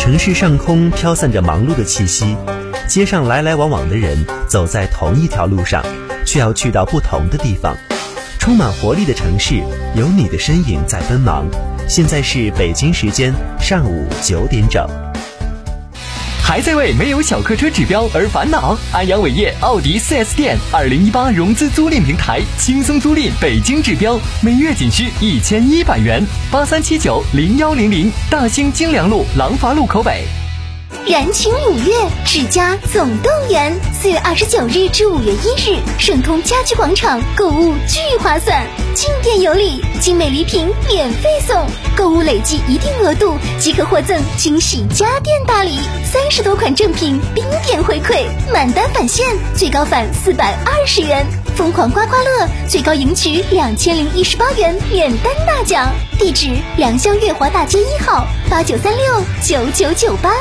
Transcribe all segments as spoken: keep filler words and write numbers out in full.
城市上空飘散着忙碌的气息，街上来来往往的人走在同一条路上，却要去到不同的地方。充满活力的城市，有你的身影在奔忙。现在是北京时间上午九点整。 还在为没有小客车指标而烦恼？安阳伟业奥迪 四 S 店二零一八融资租赁平台，轻松租赁北京指标，每月仅需一千一百元。八三七九零幺零零，大兴京良路廊坊路口北。 燃情五月，世嘉总动员，四月二十九日至五月一日，盛通家居广场购物巨划算，进店有礼，精美礼品免费送，购物累计一定额度即可获赠惊喜家电大礼，三十多款正品冰点回馈，满单返现，最高返四百二十元，疯狂刮刮乐，最高赢取两千零一十八元免单大奖。地址：良乡月华大街一号，八九三六九九九八。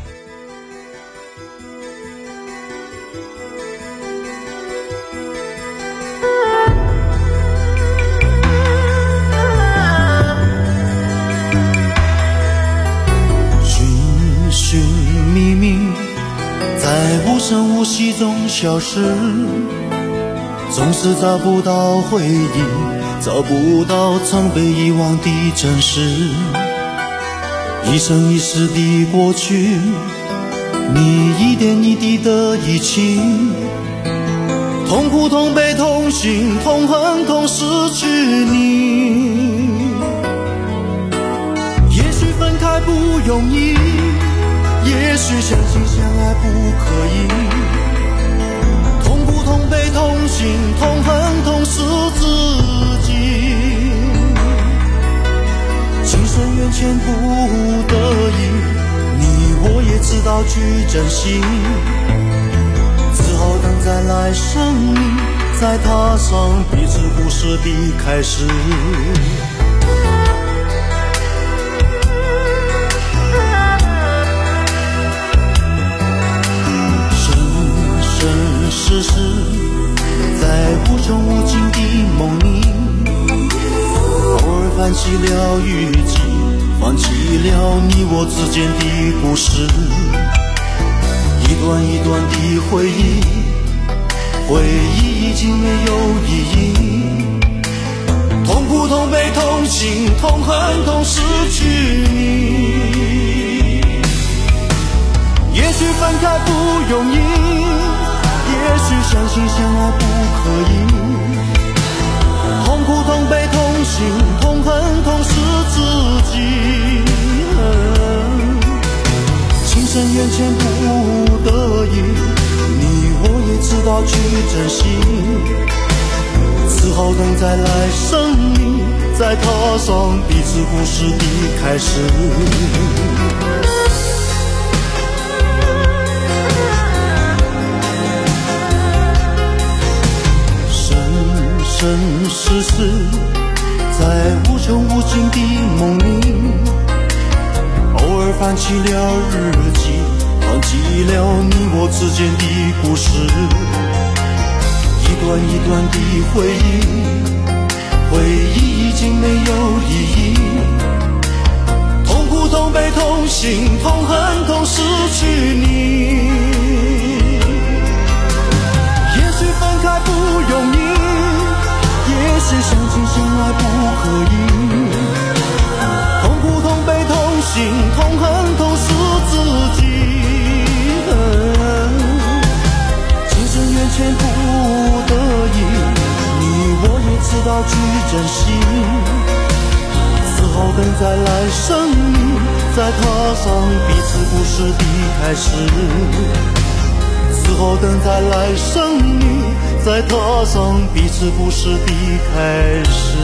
无声无息中消失，总是找不到回忆，找不到曾被遗忘的真实。一生一世的过去，你一点一滴的遗弃，痛苦痛悲痛心痛恨痛失去你。也许分开不容易，也许相亲相爱不可以，痛苦痛悲痛心痛恨痛失自己，情深缘浅不得已，你我也知道去珍惜，只好等再来生命，再踏上彼此故事的开始。世事在无穷无尽的梦里，偶尔翻起了雨季，放弃了你我之间的故事，一段一段的回忆，回忆已经没有意义，痛苦痛悲痛心痛恨痛失去你。也许分开不容易，也许相亲相爱不可以，痛苦痛悲痛心痛恨痛失自己，情深缘浅不得已，你我也知道去珍惜，只好等再来生命，再踏上彼此故事的开始。生世事在无穷无尽的梦里，偶尔翻起了日记，放弃了你我之间的故事，一段一段的回忆，回忆已经没有意义，痛苦痛悲痛心痛恨痛失去你。也许分开不容易，也许相亲相爱不可以，痛苦痛悲痛心痛恨痛失自己，情深缘浅不得已，你我也知道去珍惜，只好等再来生命，再踏上彼此故事的开始，只好等再来生命，再踏上彼此故事的开始。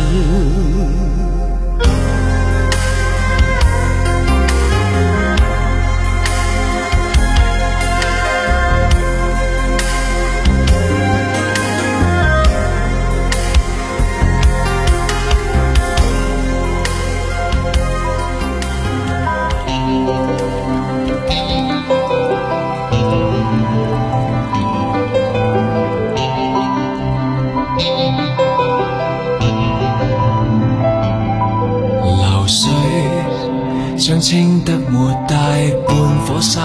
像清得沒大半顆沙，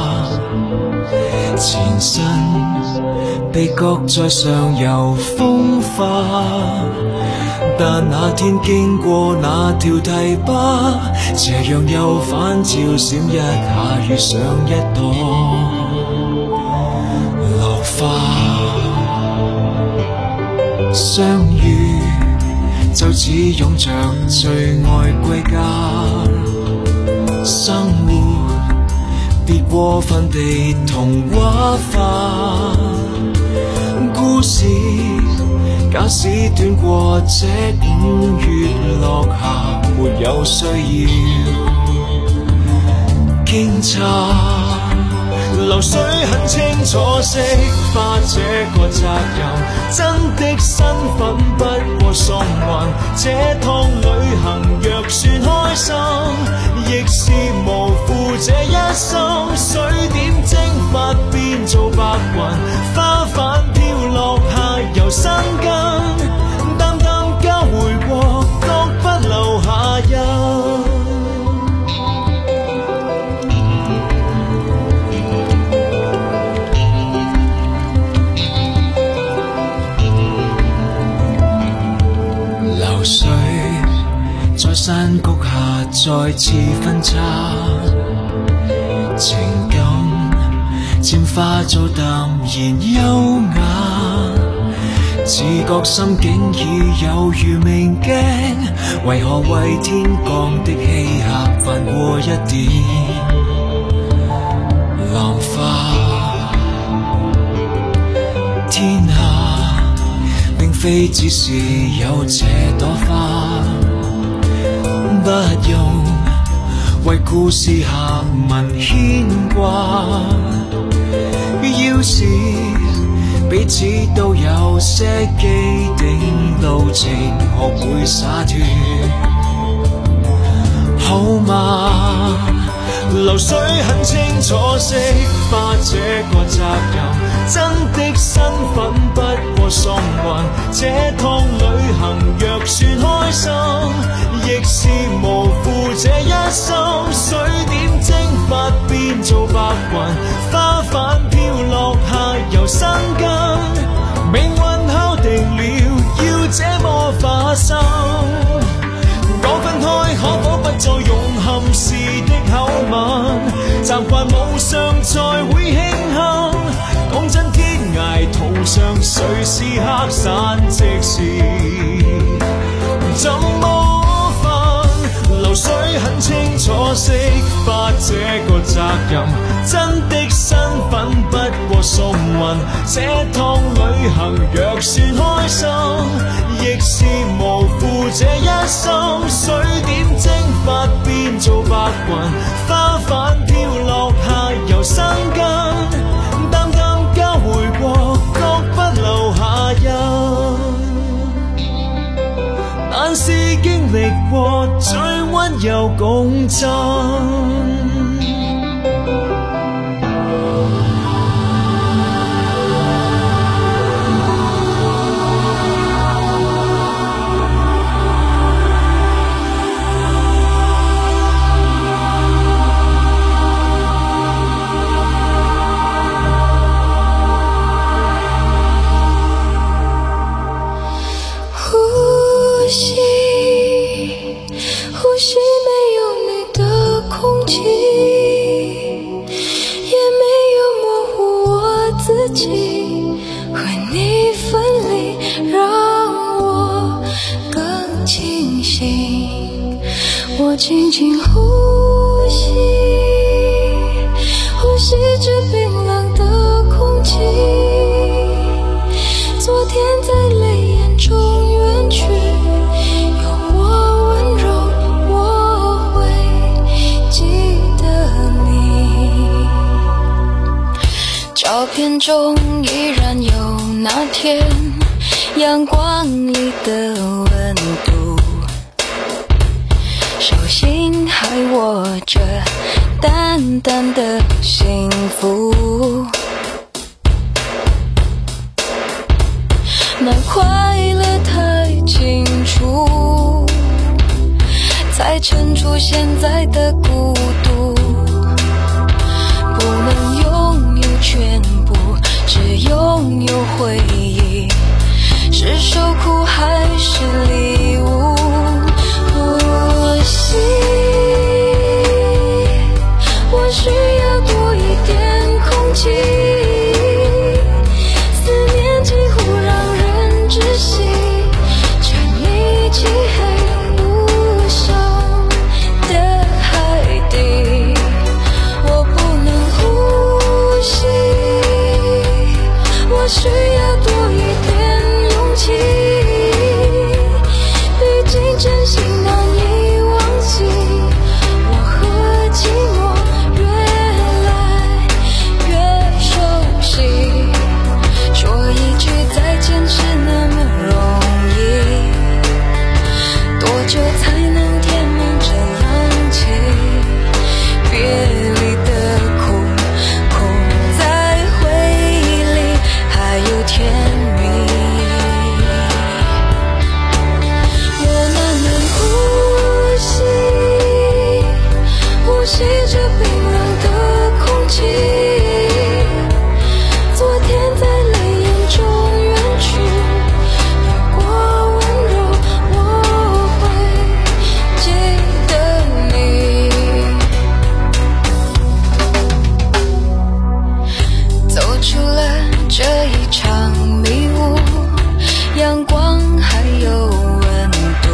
前身被擱在上游風化，但那天經過那條堤壩，斜陽又反照閃一下，遇上一朵落花，相遇就似擁着最愛歸家，生活別過分地童話化，故事假使短過這五月落霞，沒有需要驚詫。流水很清楚釋化這個責任，真的身份不過送還。這趟旅行若算開心，亦是無負這一生。水點蒸發變做白雲，花瓣飄落下由生根，淡淡交回過，各不留下印。水在山谷下再次分岔，情感漸化做淡然優雅，自覺心境已有如明鏡，為何為天降的稀客泛過一點浪花？天下並非只是有這朵花，不用為故事下文牽掛，要是彼此都有些既定路程，學會灑脫好嗎？流水很清楚釋化這個責任，真的身份不過送還。這趟旅行若算開心，亦是無負這一生。水點蒸發變做白雲，花瓣飄落下由生根，命運敲定了要這麼發生。講分開可否不再用憾事的口吻，習慣無常才會慶幸。講真天涯途上誰是黑傘，即使怎麼分？流水很清楚釋化這個責任，真的身份不過送運。這趟旅行若算開心，亦是無負這一生。水點蒸發變做白雲，花瓣飄落下由生根，淡淡交回過，各不留下印。但是經歷過最溫柔共振。 轻轻呼吸，呼吸着冰冷的空气。昨天在泪眼中远去，有我温柔，我会记得你。照片中依然有那天阳光里的温度，手心还握着淡淡的幸福，那快乐太清楚，才才衬出现在的孤独。不能拥有全部，只拥有回忆，是受苦还是礼物？呼吸，我需要多一点空气，思念几乎让人窒息，沉溺漆黑无声的海底，我不能呼吸，我需要多一点勇气，毕竟真心难以忘记，我和寂寞越来越熟悉，说一句再见是那么容易，多久才能填满这冷气？别离的苦，苦在回忆里还有甜蜜。我慢慢呼吸，呼吸着冰冷的空气，昨天在泪眼中远去，有过温柔我会记得你。走出了这一场迷雾，阳光还有温度，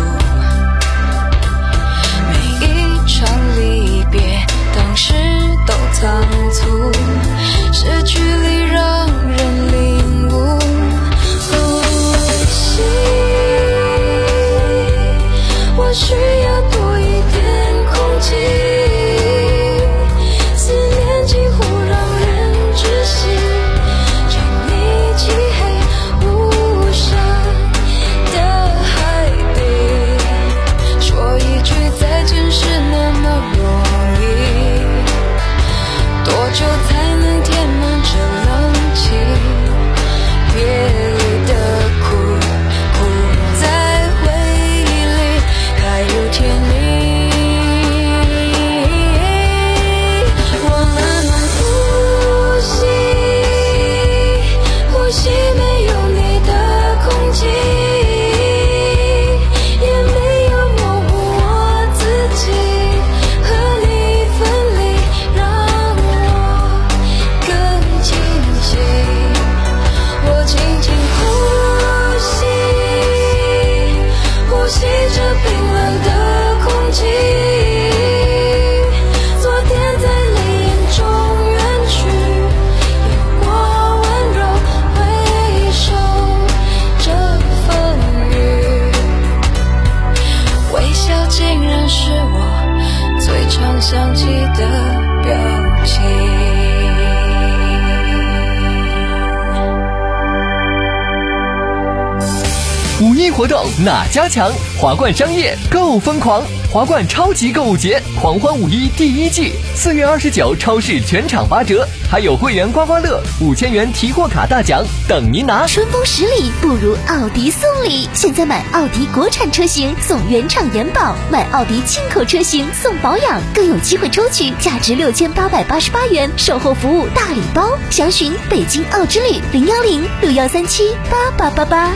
每一场离别当时都仓促，失去里让人领悟。呼吸，我需要多一点空气，思念几乎让人窒息，沉溺漆黑无声的海底，说一句再见是那么容易，多久才能填满这冷气？别离的苦，苦在回忆里还有甜蜜。我慢慢呼吸，呼吸没有你的空气，也没有模糊我自己，和你分离让我更清晰。我轻轻呼吸，呼吸着冰冷的空气，昨天在泪眼中远去，有过温柔回首这风雨，微笑竟然是我最常想起的表情。 五一活动哪家强？华冠商业购疯狂，华冠超级购物节狂欢五一第一季，四月二十九超市全场八折，还有会员刮刮乐五千元提货卡大奖等您拿。 春风十里不如奥迪送礼，现在买奥迪国产车型送原厂延保，买奥迪进口车型送保养，更有机会抽取价值六千八百八十八元售后服务大礼包。详询北京奥之旅零幺零六幺三七八八八八。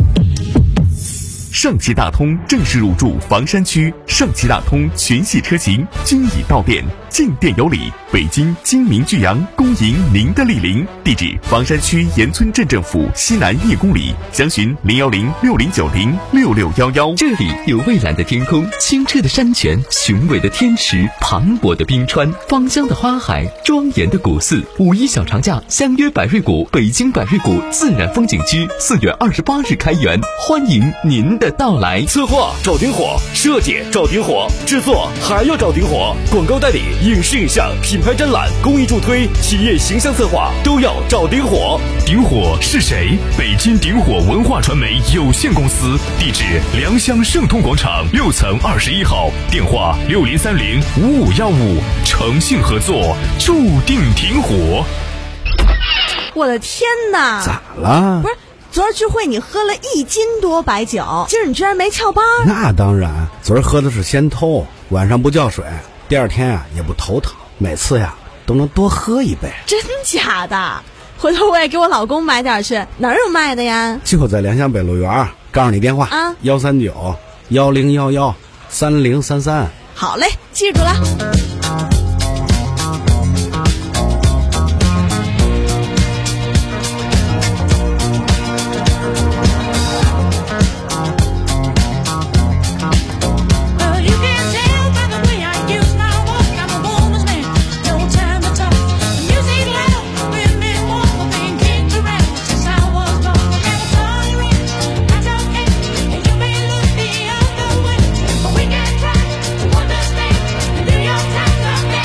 上汽大通正式入驻房山区，上汽大通全系车型均已到店，进店有礼。北京精明巨阳恭迎您的莅临，地址房山区岩村镇政府西南一公里，详询零幺零六零九零六六幺幺。 这里有蔚蓝的天空、清澈的山泉、雄伟的天池、磅礴的冰川、芳香的花海、庄严的古寺。五一小长假，相约百瑞谷北京百瑞谷自然风景区，四月二十八日开园，欢迎您的到来。 策划找顶火，设计找顶火，制作还要找顶火，广告代理、影视影像、品牌展览、公益助推、企业形象策划都要找顶火。 顶火是谁？北京顶火文化传媒有限公司，地址良乡盛通广场六层二十一号，电话六零三零五五幺五，诚信合作，注定顶火。 我的天哪！ 咋了？ 不是， 昨儿聚会你喝了一斤多白酒，今儿你居然没翘班？ 那当然，昨儿喝的是鲜偷，晚上不叫水，第二天啊也不头疼，每次呀都能多喝一杯。 真假的？回头我也给我老公买点去，哪儿有卖的呀？ 就在良乡北路园，告诉你电话啊， 幺三九幺零幺幺三零三三。 好嘞，记住了。 We can try to understand. Do your time.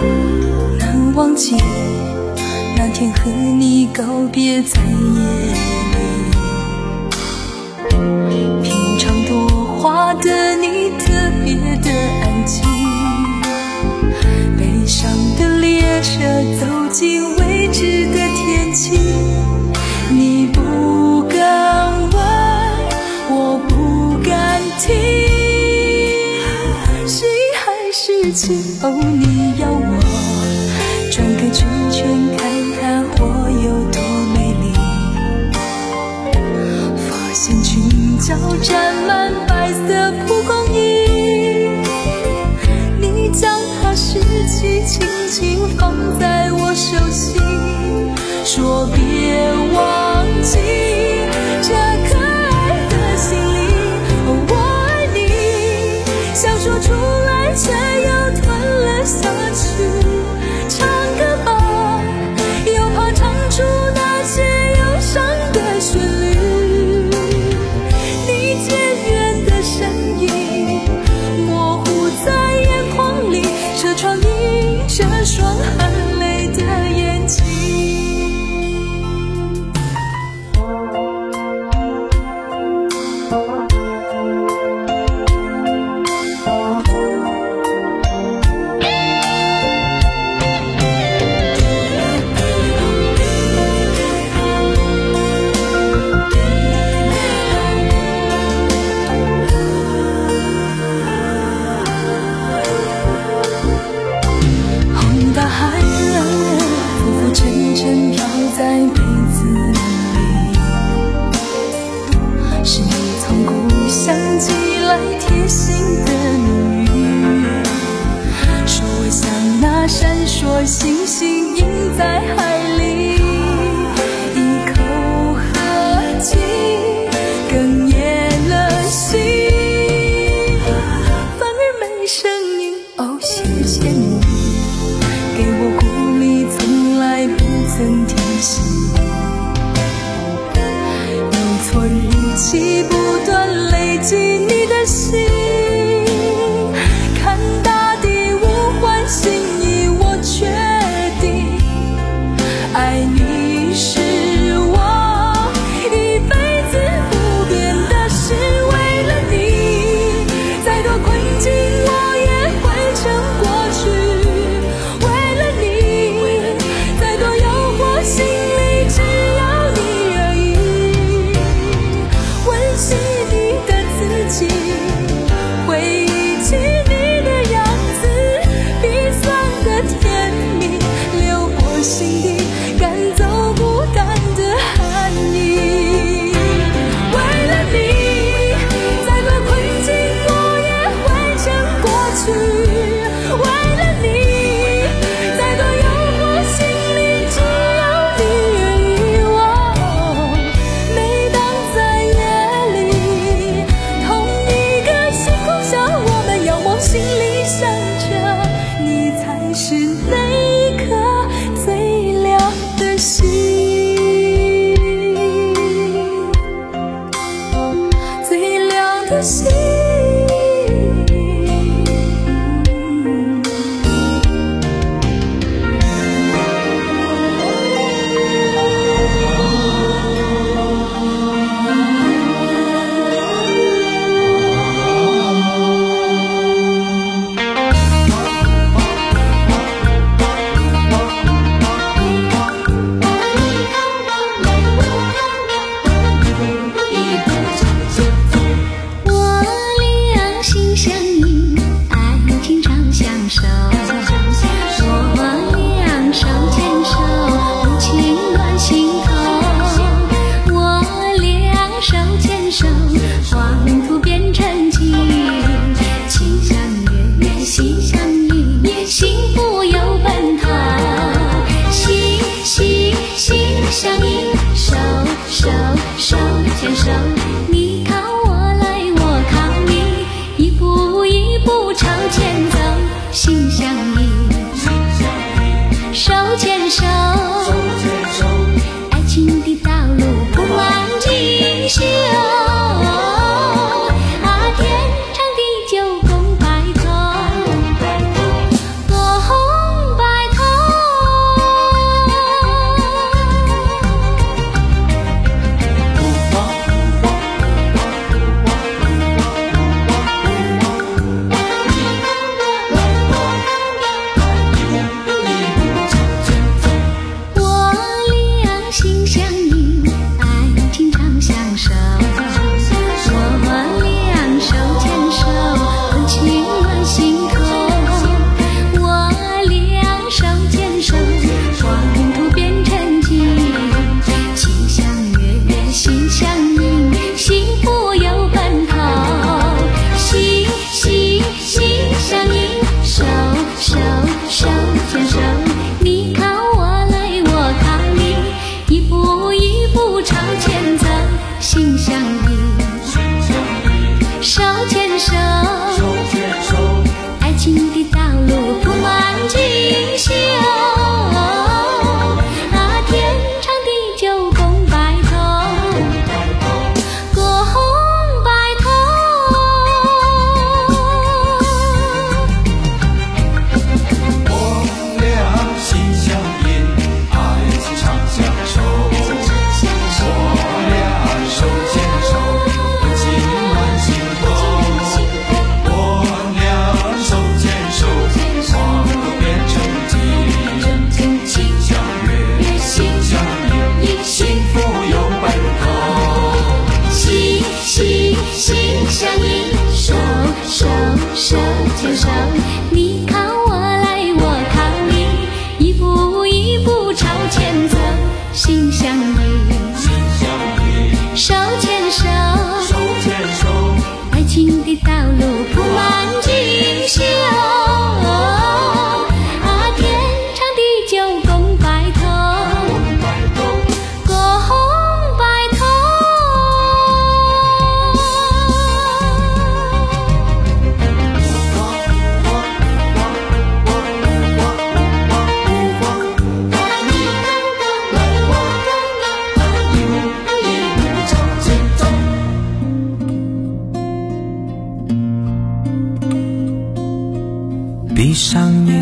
难忘记那天和你告别在夜里，品尝多花的你特别的安静，悲伤的列车走进未知的天际，你不敢问，我不敢听，是遗还是情？哦，你要我转个圈圈看看我有多美丽，发现裙角沾满白色蒲公英，你将它拾起轻轻放在我手心，说别忘记这可爱的心灵。哦，我爱你，想说出来却又吞了下去，唱歌吧，又怕唱出那些忧伤的旋律，你渐远的身影模糊在眼眶里，车窗映着双含泪的眼睛。红大海浮浮沉沉飘在杯子里，是你从故乡寄来贴心的谜语，说我像那闪烁星星映在海里，一口喝尽哽咽了心，反而没声音。哦，谢谢你给我鼓励，从来不曾提醒，有错日期不断累积你的心，看大地无关心意，我决定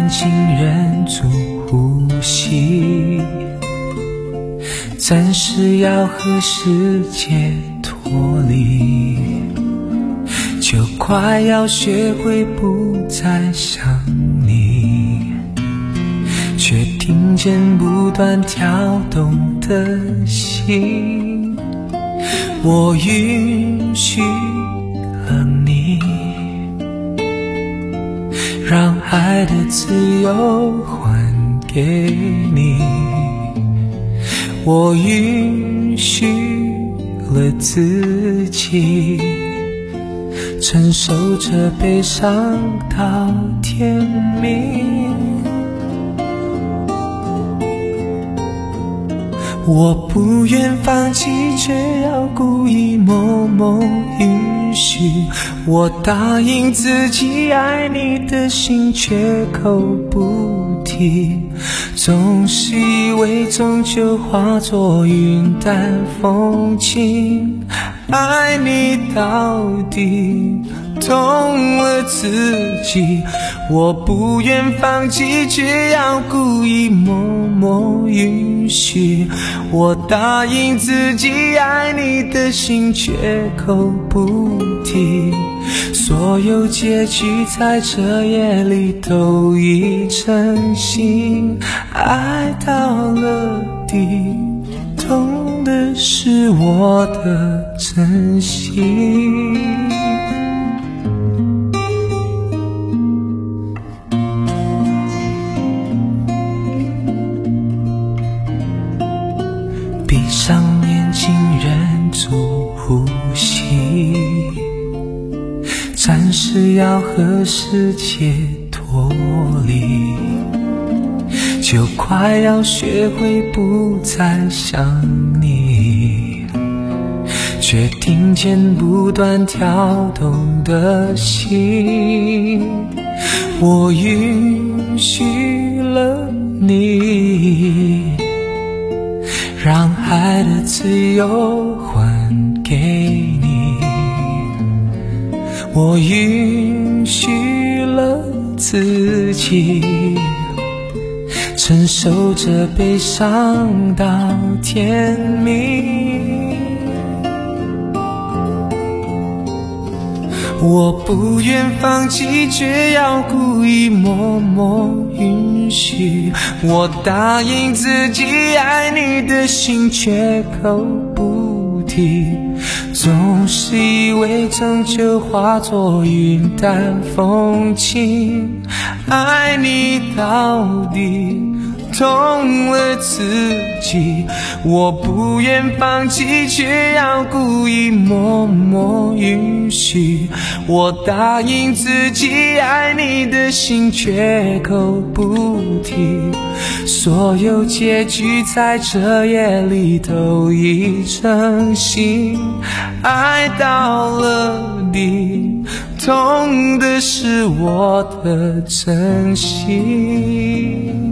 睛忍住呼吸，暂时要和世界脱离，就快要学会不再想你，却听见不断跳动的心。我允许了你，让爱的自由还给你，我允许了自己，承受着悲伤到天明。我不愿放弃，却要故意某某允许。我答应自己爱你的心，绝口不提。总是以为终究化作云淡风轻，爱你到底，痛了自己。我不愿放弃，却要故意某某允许。我答应自己爱你的心，绝口不提。所有结局在这夜里都已成型，爱到了底，痛的是我的真心。闭上眼睛，忍住呼吸，暂时要和世界脱离，就快要学会不再想你，却听见不断跳动的心。我允许了你，让爱的自由还给你，我允许了自己，承受着悲伤到天明。我不愿放弃，却要故意某某允许。我答应自己爱你的心，绝口不提。总是以为终究化作云淡风轻，爱你到底，痛了自己。我不愿放弃，却要故意某某允许。我答应自己爱你的心，绝口不提。所有结局在这夜里都已成型，爱到了底，痛的是我的真心。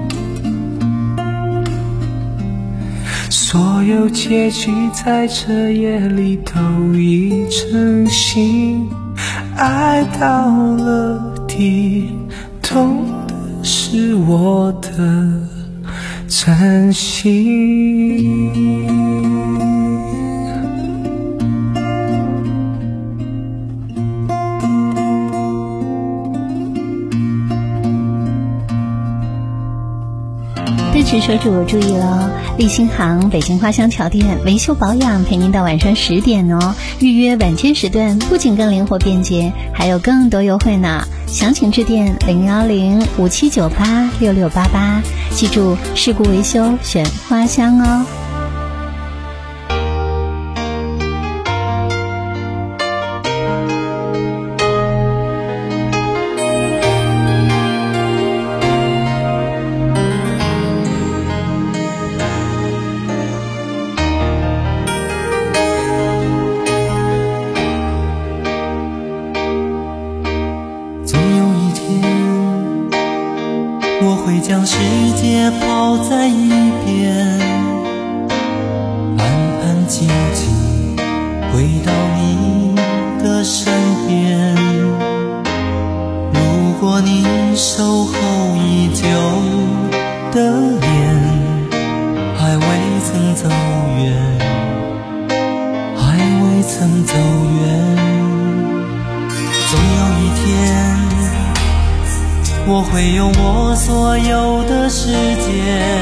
所有结局在这夜里都已成型，爱到了底，痛的是我的真心。 敦实车主注意了，立新行北京花香桥店维修保养陪您到晚上十点哦。预约晚间时段不仅更灵活便捷，还有更多优惠呢。详情致电零幺零五七九八六六八八，记住事故维修选花香哦。 将世界抛在一边，安安静静回到你的身边。如果你守候已久的脸，还未曾走远，还未曾走远。总有一天，我会用我所有的时间，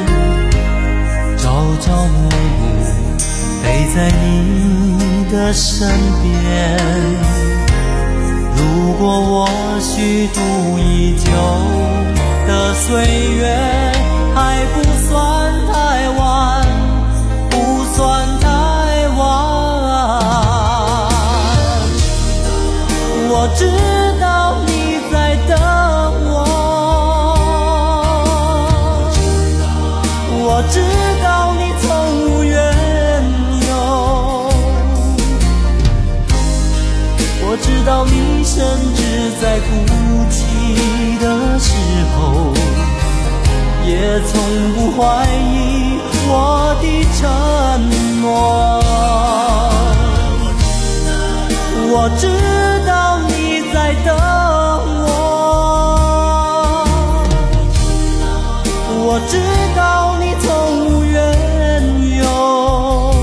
朝朝暮暮陪在你的身边。如果我虚度已久的岁月还不算太晚，不算太晚，我知道你在等我，我知道你从无缘由，我知道你甚至在哭泣的时候也从不怀疑我的承诺。我知道你在等我，我知道你从无缘由，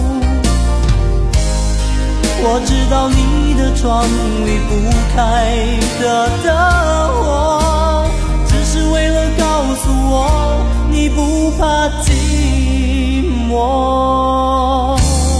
我知道你的窗离不开的灯火，只是为了告诉我你不怕寂寞。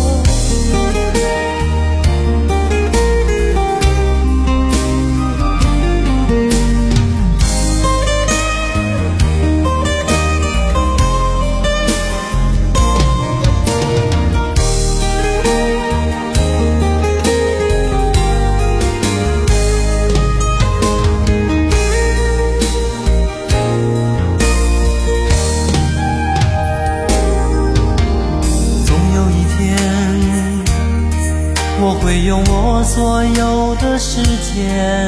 我会用我所有的时间，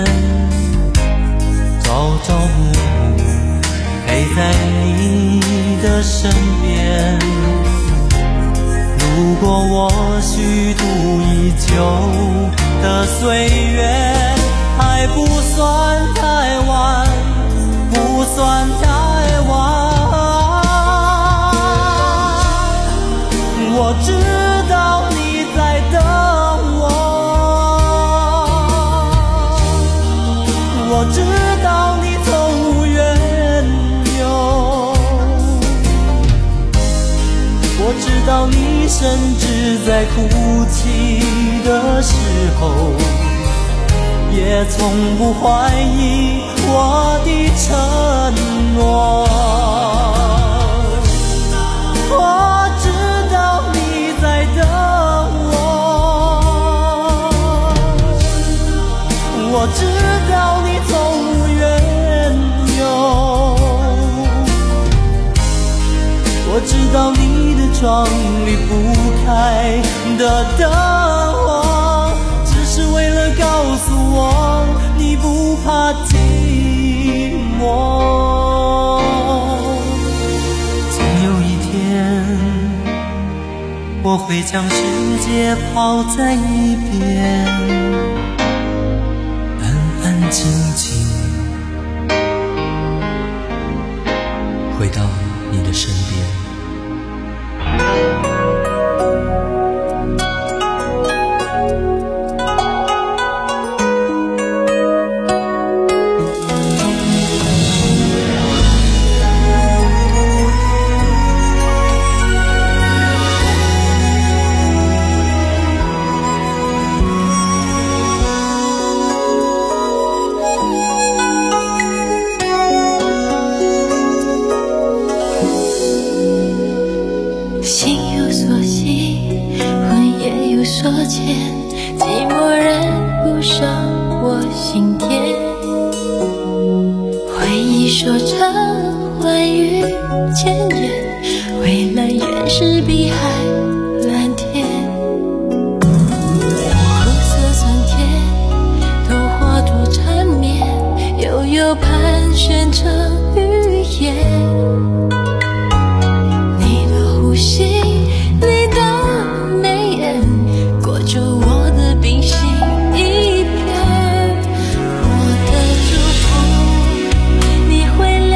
朝朝暮暮陪在你的身边。如果我虚度已久的岁月还不算太晚，不算太晚，我知道你在等我知道你从无缘由，我知道你甚至在哭泣的时候也从不怀疑我的承诺。我知道你在等我，我知道你从无缘由，我知道你的窗离不开的灯火，只是为了告诉我你不怕寂寞。总有一天，我会将世界抛在一边，静静回到你的身边。 寂寞染不上我心田，回忆说着欢愉千年，未来原是碧海蓝天，苦涩酸甜都化作缠绵，悠悠盘旋成语言。你的呼吸，你的眉眼，裹住我的冰心一片。我的祝福你会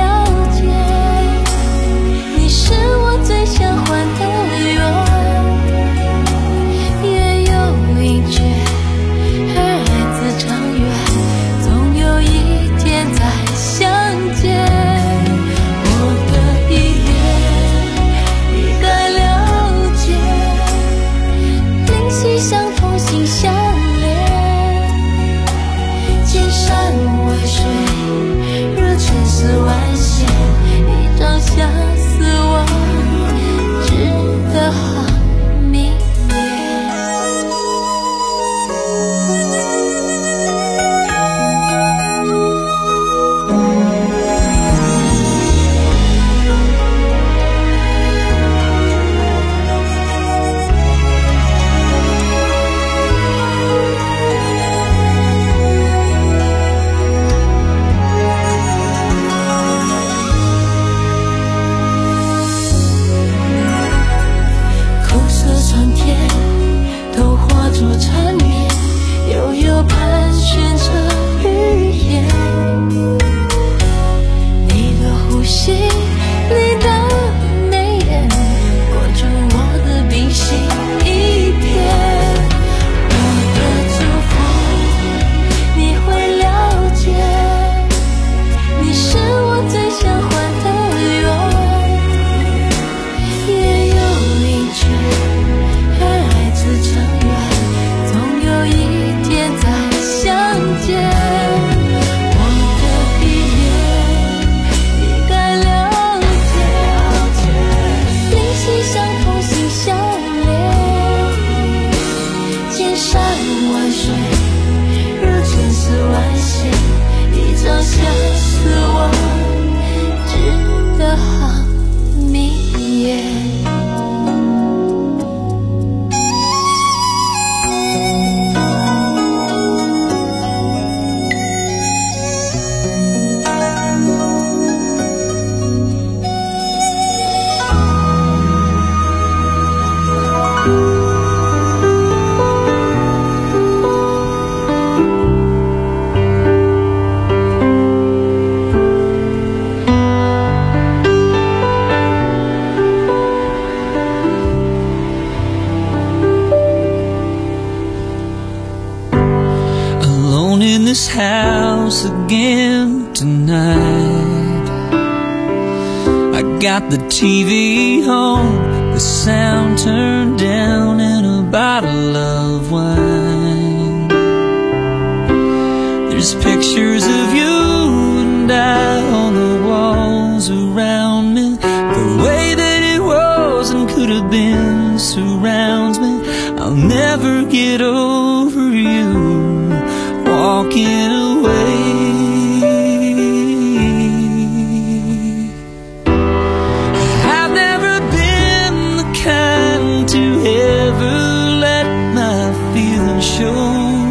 got the T V on, the sound turned down, and a bottle of wine. There's pictures of you and I on the walls around me. The way that it was and could have been surrounds me. I'll never get over you walking away. I've never been the kind to ever let my feelings show,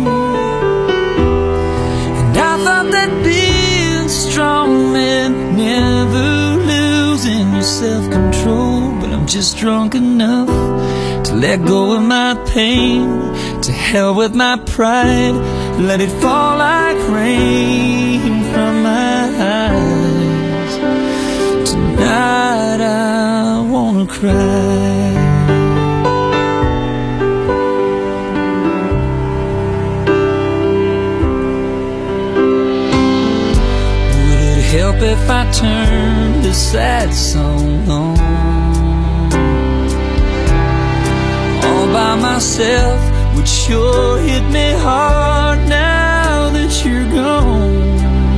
and I thought that being strong meant never losing your self-control. But I'm just drunk enough to let go of my pain. To hell with my pride, let it fall like rain from my eyes. Tonight I wanna cry. Would it help if I turned this sad song on all by myself? Would sure hit me hard now that you're gone.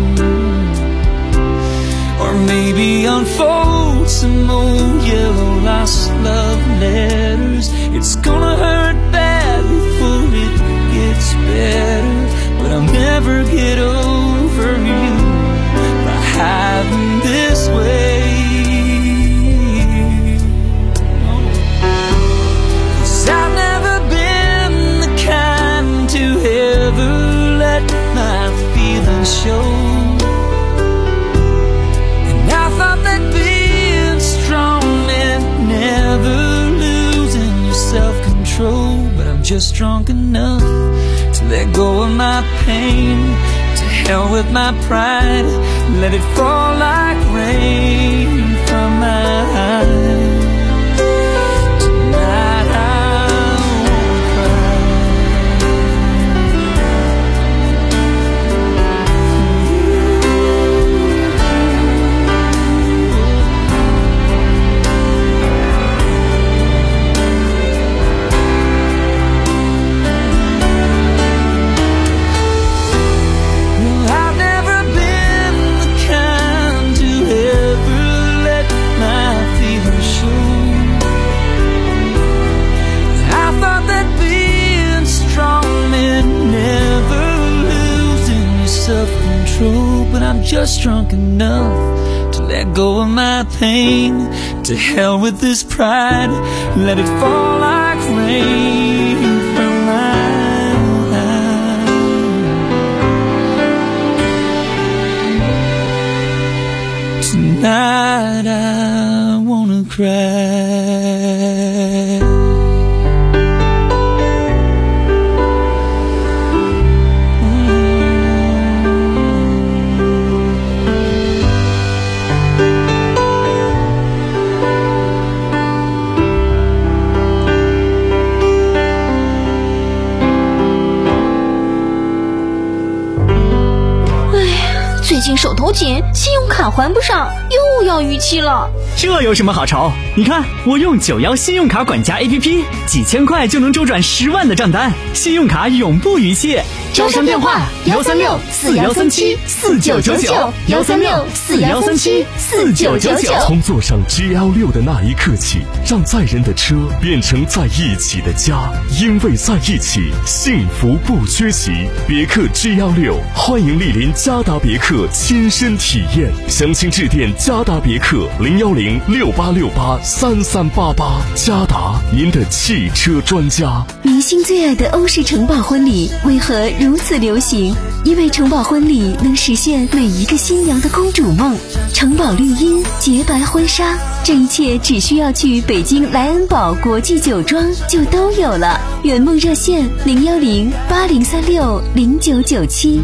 Or maybe unfold some old yellow lost love letters. It's gonna hurt bad before it gets better, but I'll never get over you by hiding this way. Show. And I thought that being strong meant never losing your self-control. But I'm just drunk enough to let go of my pain. To hell with my pride, let it fall like rain from my eyes. Tonight I won't cry. But I'm just drunk enough to let go of my pain. To hell with this pride, let it fall like rain from my eyes. Tonight I wanna cry. 最近手头紧，信用卡还不上，又要逾期了。 这有什么好愁？你看我用九幺信用卡管家 A P P， 几千块就能周转十万的账单，信用卡永不逾期。 招商电话：幺三六四幺三七四九九九，幺三六四幺三七四九九九。 从坐上 G L 六的那一刻起，让载人的车变成在一起的家，因为在一起，幸福不缺席。别克 G L 六，欢迎莅临嘉达别克亲身体验，详情致电嘉达别克零幺零六八六八三三八八。嘉达，您的汽车专家。 明星最爱的欧式城堡婚礼为何如此流行？因为城堡婚礼能实现每一个新娘的公主梦。城堡绿荫、洁白婚纱，这一切只需要去北京莱恩堡国际酒庄就都有了。圆梦热线零幺零八零三六零九九七。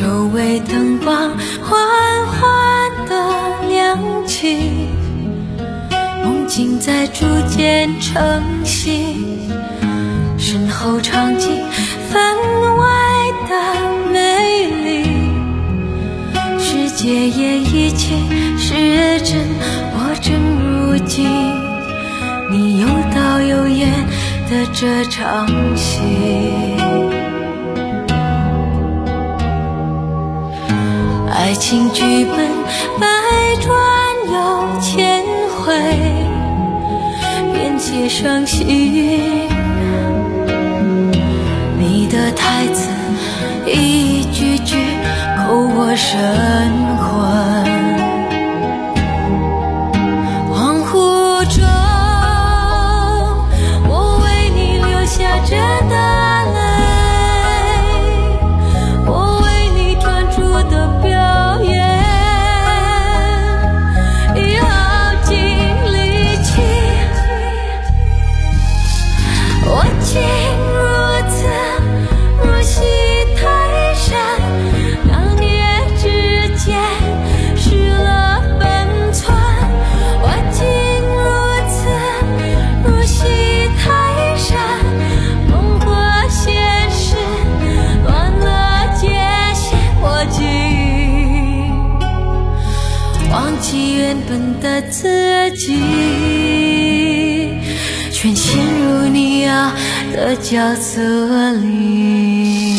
周围灯光缓缓地亮起，梦境在逐渐成型，身后场景分外的美丽，世界也一起是真，我正如今你有导有演的这场戏。爱情剧本百转又千回，便写上戏，你的台词一句句扣我神魂。恍惚中我为你流下真的泪，我为你专注的表演已耗尽力气，我竟如此如戏台上，那年之间失了分寸，我竟如此如戏台上，梦和现实乱了界限，我竟忘记原本的自己，全陷入你要的角色里。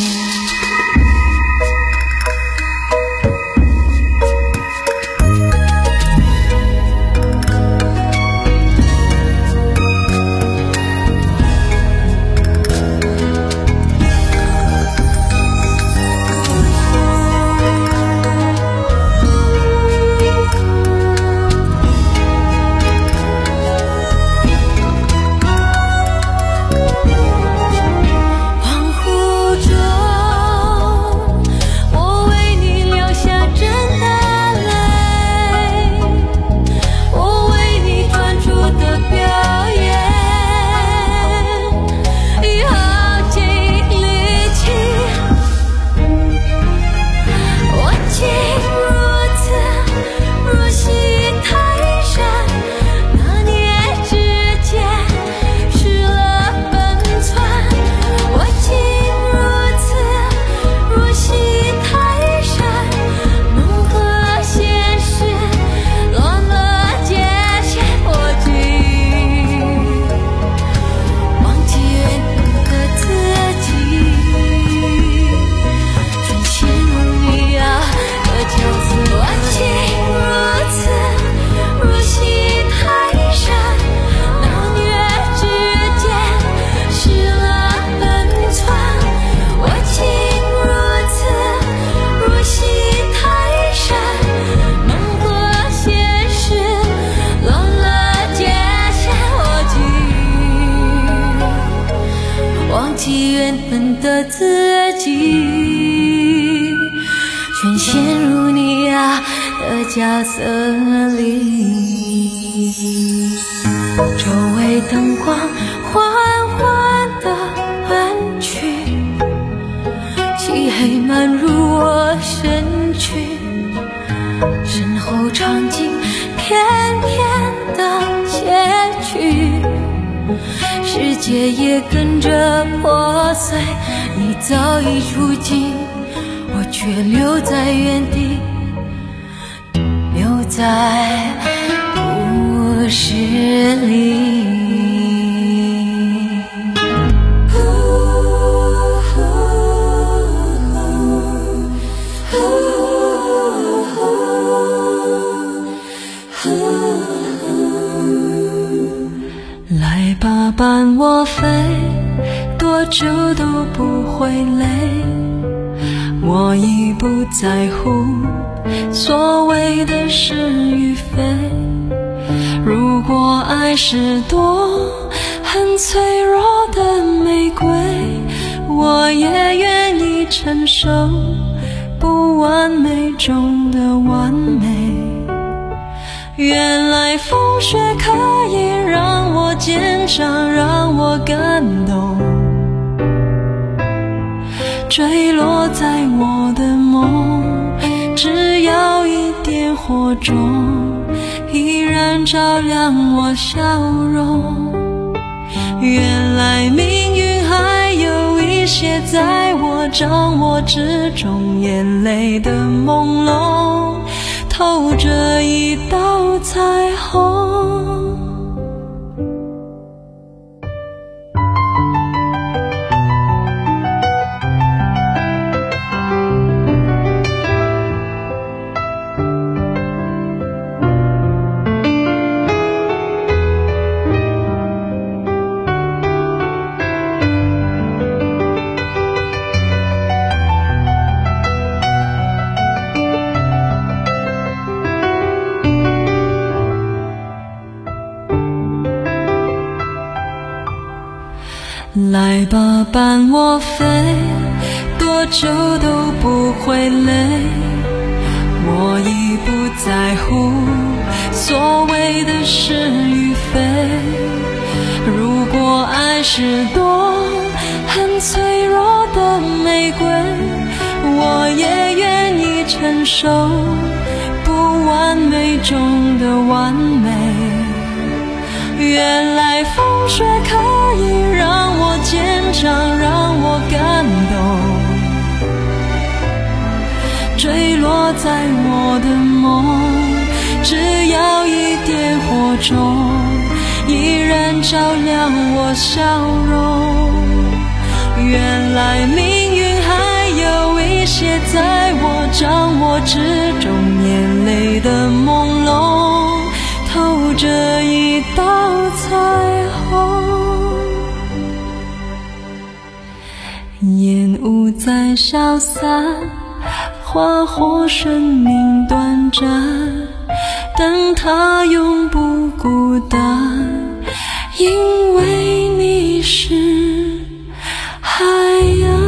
的自己，全陷入你啊的角色里。周围灯光缓缓地暗去，漆黑漫入我身躯，身后场景片片的切去，世界也跟着破碎，你早已出境，我却留在原地，留在故事里。来吧，伴我飞，多久都不会累，我已不在乎所谓的是与非。如果爱是朵很脆弱的玫瑰，我也愿意承受不完美中的完美。原来风雪可以让我坚强，让我感动，坠落在我的梦火中，依然照亮我笑容。原来命运还有一些在我掌握之中，眼泪的朦胧透着一道彩虹。来吧，伴我飞，多久都不会累。我已不在乎所谓的是与非。如果爱是朵很脆弱的玫瑰，我也愿意承受不完美中的完美。原来风雪可以让我坚强，让我感动，坠落在我的梦，只要一点火种，依然照亮我笑容。原来命运还有一些在我掌握之中，眼泪的朦胧透着一道彩虹。烟雾在消散，花火生命短暂，但它永不孤单，因为你是海洋。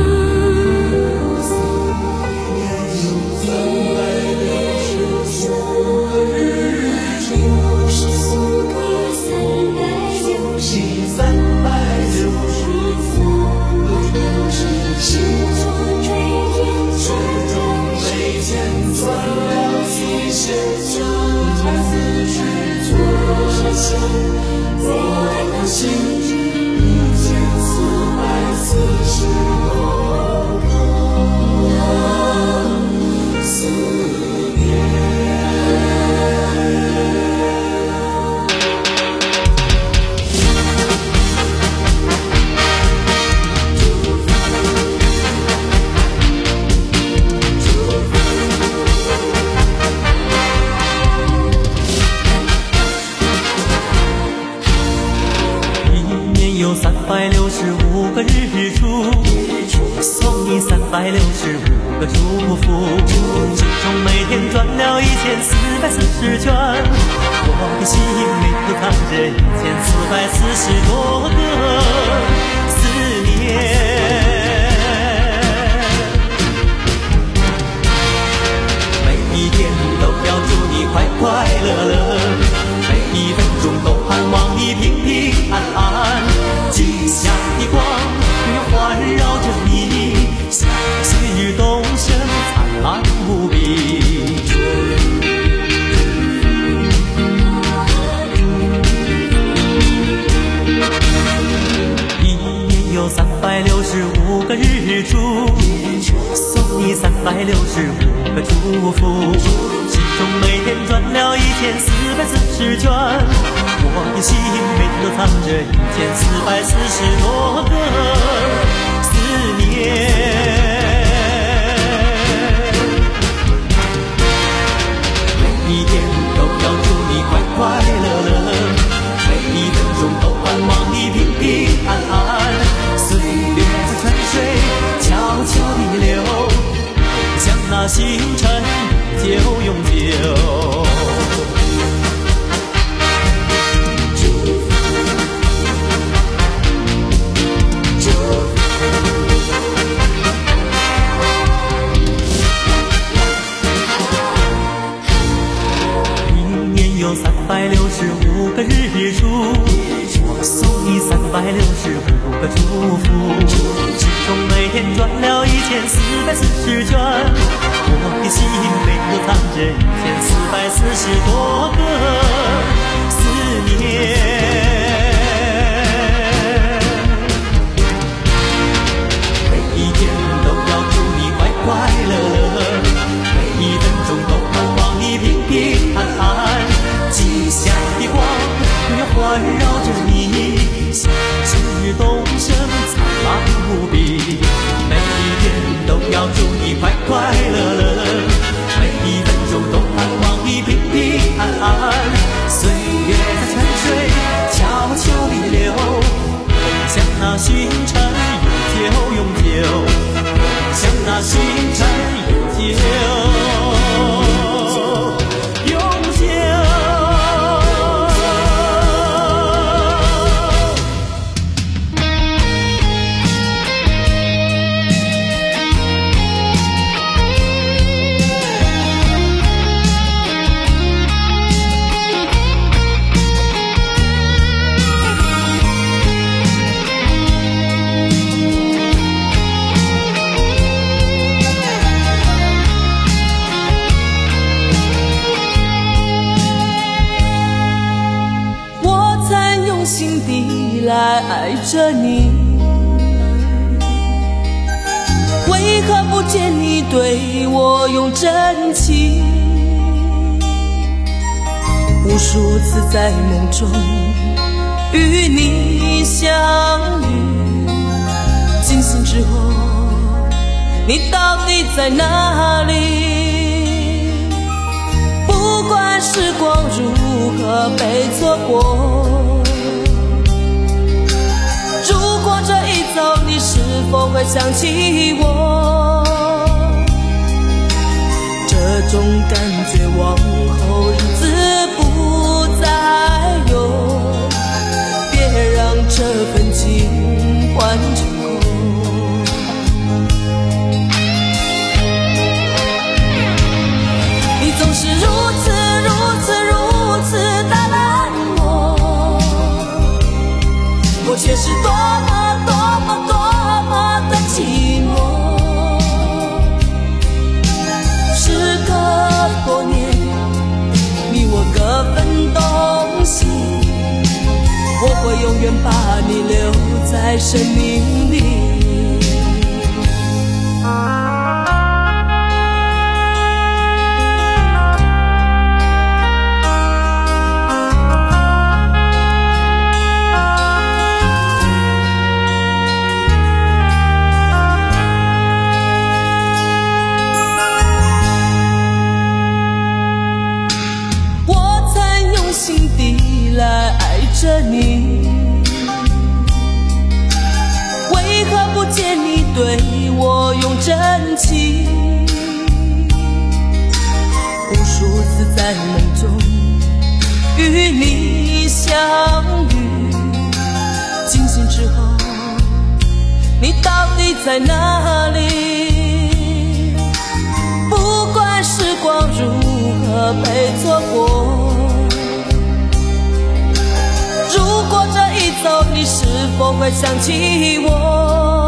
心一千四百四十多个思念。 有三百六十五个日出，送你三百六十五个祝福，其中每天转了一千四百四十圈，我的心里都藏着一千四百四十多个思念。每一天都要祝你快快乐乐，每一分钟都盼望你平平安安。吉祥的光环绕着你，像旭日东升，灿烂无比。一年有三百六十五个日出，送你三百六十五个祝福，其中每天转了一千四百四十圈，我的心里都藏着一千四百四十多个思念。每一天都要祝你快快乐乐，每一分钟都盼望你平平安安。岁月在泉水悄悄地流，将那星辰就永久。有三百六十五个日出，送你三百六十五个祝福，其中每天转了一千四百四十圈，我的心里都藏着一千四百是多个思念。每一天都要祝你快快乐乐，每一分钟都盼望你平平安安。吉祥的光永远环绕着你，像是东升灿烂无比。每一天都要祝你快快乐乐，每一分钟都盼望你平平安安。岁月在泉水悄悄地流，像那星辰永久永久，像那星辰永久永久。心底来爱着你，为何不见你对我用真情？无数次在梦中与你相遇，惊醒之后你到底在哪里？不管时光如何被错过，如果这一走，你是否会想起我？这种感觉往后日子不再有，别让这份情换成空。你总是如此如此如此的冷漠，我却是多么多么多么的寂寞。时隔多年，你我各分东西，我会永远把你留在生命里。着你，为何不见你对我用真情？无数次在梦中与你相遇，惊醒之后你到底在哪里？不管时光如何被错过，如果这一走，你是否会想起我？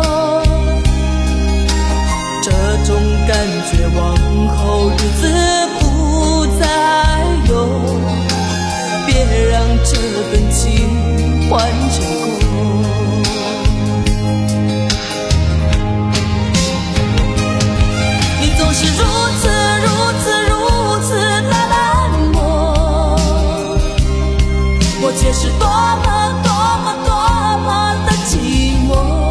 这种感觉往后日子不再有，别让这份情换成空。你总是如此如此如此的冷漠，我却是多么多么多么的寂寞。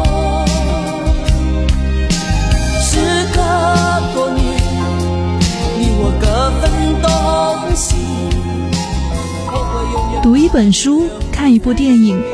时隔多年，你我各分东西，我会永远。 读一本书，看一部电影，